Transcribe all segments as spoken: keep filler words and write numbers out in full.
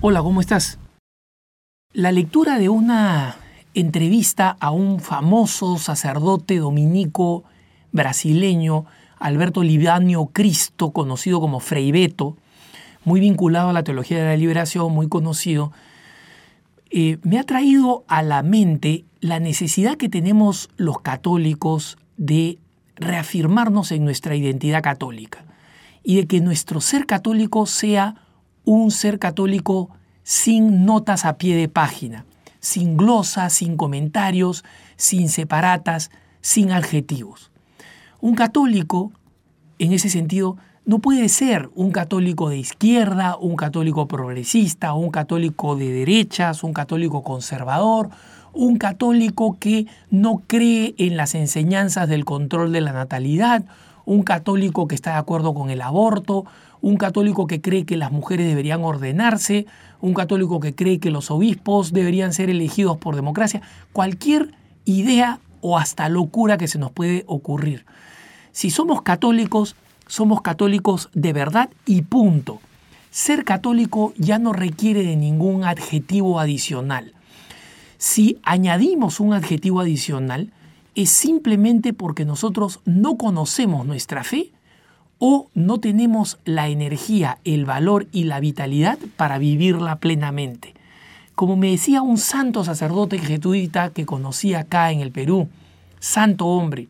Hola, ¿cómo estás? La lectura de una entrevista a un famoso sacerdote dominico brasileño, Alberto Libânio Cristo, conocido como Frei Beto, muy vinculado a la teología de la liberación, muy conocido, eh, me ha traído a la mente la necesidad que tenemos los católicos de reafirmarnos en nuestra identidad católica y de que nuestro ser católico sea un ser católico sin notas a pie de página, sin glosas, sin comentarios, sin separatas, sin adjetivos. Un católico, en ese sentido, no puede ser un católico de izquierda, un católico progresista, un católico de derechas, un católico conservador, un católico que no cree en las enseñanzas del control de la natalidad, un católico que está de acuerdo con el aborto, un católico que cree que las mujeres deberían ordenarse, un católico que cree que los obispos deberían ser elegidos por democracia, cualquier idea o hasta locura que se nos puede ocurrir. Si somos católicos, somos católicos de verdad y punto. Ser católico ya no requiere de ningún adjetivo adicional. Si añadimos un adjetivo adicional, es simplemente porque nosotros no conocemos nuestra fe o no tenemos la energía, el valor y la vitalidad para vivirla plenamente. Como me decía un santo sacerdote jesuita que conocí acá en el Perú, santo hombre,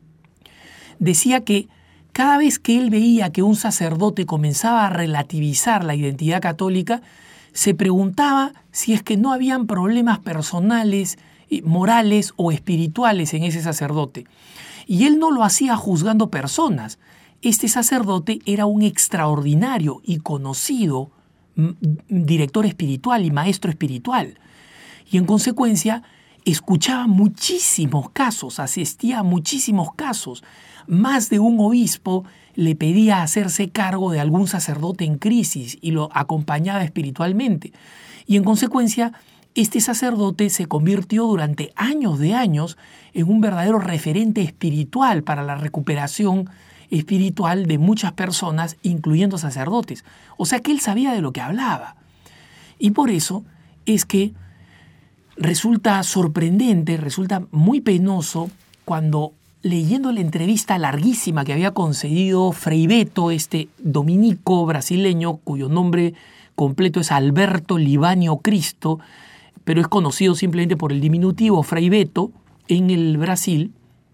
decía que cada vez que él veía que un sacerdote comenzaba a relativizar la identidad católica, se preguntaba si es que no habían problemas personales, morales o espirituales en ese sacerdote. Y él no lo hacía juzgando personas. Este sacerdote era un extraordinario y conocido director espiritual y maestro espiritual. Y en consecuencia, escuchaba muchísimos casos, asistía a muchísimos casos. Más de un obispo le pedía hacerse cargo de algún sacerdote en crisis y lo acompañaba espiritualmente. Y en consecuencia, este sacerdote se convirtió durante años de años en un verdadero referente espiritual para la recuperación espiritual de muchas personas, incluyendo sacerdotes. O sea que él sabía de lo que hablaba. Y por eso es que resulta sorprendente, resulta muy penoso cuando, leyendo la entrevista larguísima que había concedido Frei Beto, este dominico brasileño, cuyo nombre completo es Alberto Libânio Cristo, pero es conocido simplemente por el diminutivo Frei Beto, en el Brasil,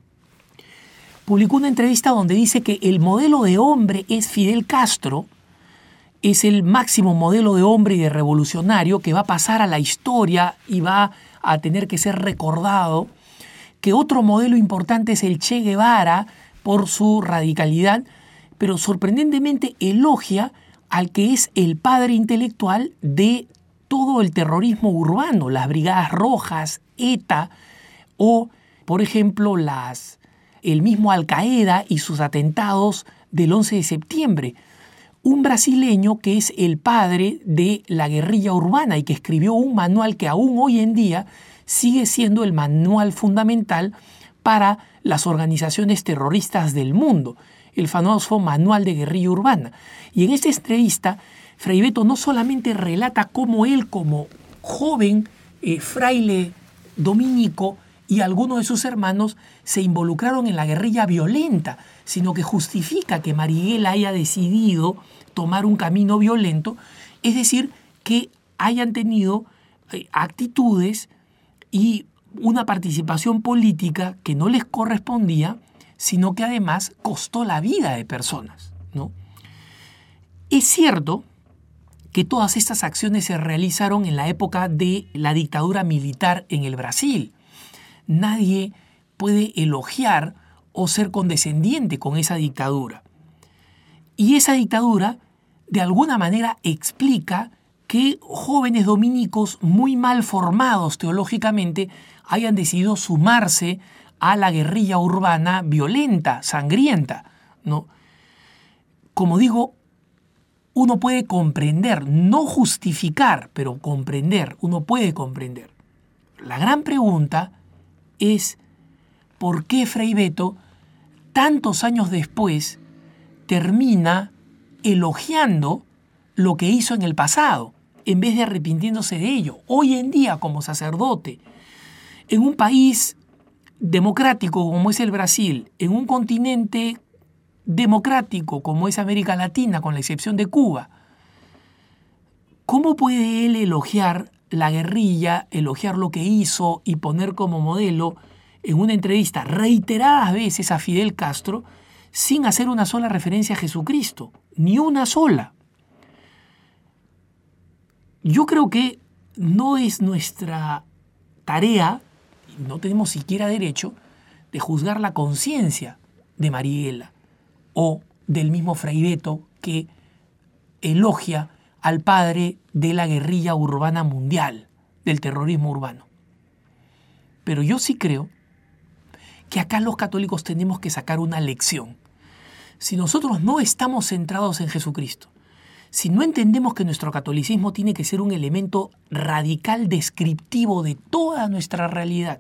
publicó una entrevista donde dice que el modelo de hombre es Fidel Castro, es el máximo modelo de hombre y de revolucionario que va a pasar a la historia y va a tener que ser recordado, que otro modelo importante es el Che Guevara por su radicalidad, pero sorprendentemente elogia al que es el padre intelectual de todo el terrorismo urbano, las Brigadas Rojas, ETA o, por ejemplo, las, el mismo Al-Qaeda y sus atentados del once de septiembre. Un brasileño que es el padre de la guerrilla urbana y que escribió un manual que aún hoy en día sigue siendo el manual fundamental para las organizaciones terroristas del mundo, el famoso Manual de Guerrilla Urbana. Y en esta entrevista, Frei Beto no solamente relata cómo él, como joven eh, fraile dominico y algunos de sus hermanos se involucraron en la guerrilla violenta, sino que justifica que Marighella haya decidido tomar un camino violento, es decir, que hayan tenido eh, actitudes y una participación política que no les correspondía, sino que además costó la vida de personas, ¿no? Es cierto que todas estas acciones se realizaron en la época de la dictadura militar en el Brasil. Nadie puede elogiar o ser condescendiente con esa dictadura. Y esa dictadura, de alguna manera, explica que jóvenes dominicos muy mal formados teológicamente hayan decidido sumarse a la guerrilla urbana violenta, sangrienta, ¿no? Como digo, uno puede comprender, no justificar, pero comprender, uno puede comprender. La gran pregunta es por qué Frei Beto, tantos años después, termina elogiando lo que hizo en el pasado. en vez de arrepintiéndose de ello. Hoy en día, como sacerdote, en un país democrático como es el Brasil, en un continente democrático como es América Latina, con la excepción de Cuba, ¿cómo puede él elogiar la guerrilla, elogiar lo que hizo y poner como modelo en una entrevista reiteradas veces a Fidel Castro sin hacer una sola referencia a Jesucristo? Ni una sola. Yo creo que no es nuestra tarea, no tenemos siquiera derecho, de juzgar la conciencia de Marighella o del mismo Frei Betto, que elogia al padre de la guerrilla urbana mundial, del terrorismo urbano. Pero yo sí creo que acá los católicos tenemos que sacar una lección. Si nosotros no estamos centrados en Jesucristo, si no entendemos que nuestro catolicismo tiene que ser un elemento radical descriptivo de toda nuestra realidad,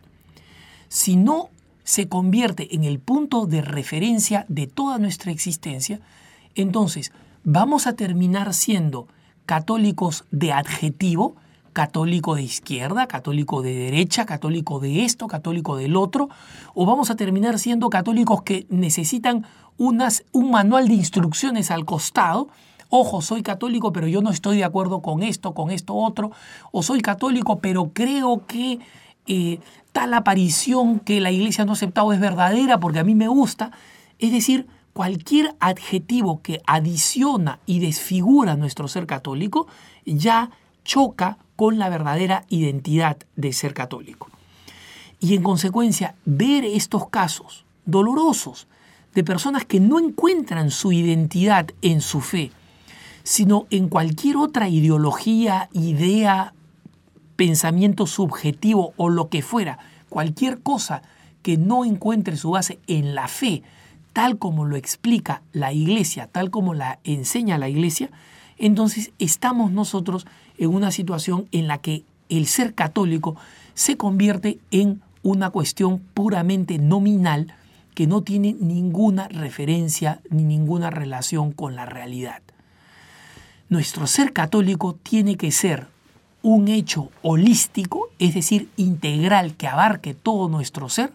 si no se convierte en el punto de referencia de toda nuestra existencia, entonces vamos a terminar siendo católicos de adjetivo, católico de izquierda, católico de derecha, católico de esto, católico del otro, o vamos a terminar siendo católicos que necesitan unas, un manual de instrucciones al costado. Ojo, soy católico, pero yo no estoy de acuerdo con esto, con esto otro. O soy católico, pero creo que eh, tal aparición que la Iglesia no ha aceptado es verdadera porque a mí me gusta. Es decir, cualquier adjetivo que adiciona y desfigura nuestro ser católico ya choca con la verdadera identidad de ser católico. Y en consecuencia, ver estos casos dolorosos de personas que no encuentran su identidad en su fe, sino en cualquier otra ideología, idea, pensamiento subjetivo o lo que fuera, cualquier cosa que no encuentre su base en la fe, tal como lo explica la Iglesia, tal como la enseña la Iglesia, entonces estamos nosotros en una situación en la que el ser católico se convierte en una cuestión puramente nominal que no tiene ninguna referencia ni ninguna relación con la realidad. Nuestro ser católico tiene que ser un hecho holístico, es decir, integral, que abarque todo nuestro ser,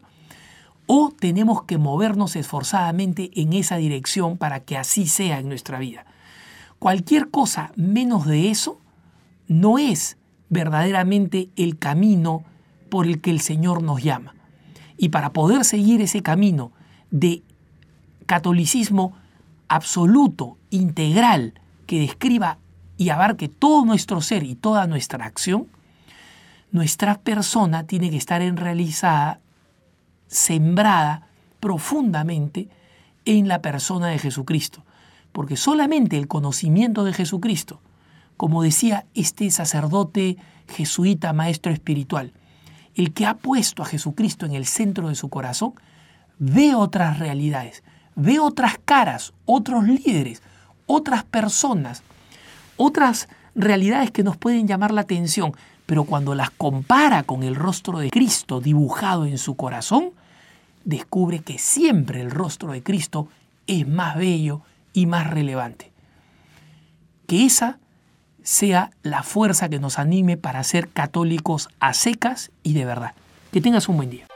o tenemos que movernos esforzadamente en esa dirección para que así sea en nuestra vida. Cualquier cosa menos de eso no es verdaderamente el camino por el que el Señor nos llama. Y para poder seguir ese camino de catolicismo absoluto, integral, que describa y abarque todo nuestro ser y toda nuestra acción, nuestra persona tiene que estar enraizada, sembrada profundamente en la persona de Jesucristo. Porque solamente el conocimiento de Jesucristo, como decía este sacerdote jesuita maestro espiritual, el que ha puesto a Jesucristo en el centro de su corazón, ve otras realidades, ve otras caras, otros líderes, otras personas, otras realidades que nos pueden llamar la atención, pero cuando las compara con el rostro de Cristo dibujado en su corazón, descubre que siempre el rostro de Cristo es más bello y más relevante. Que esa sea la fuerza que nos anime para ser católicos a secas y de verdad. Que tengas un buen día.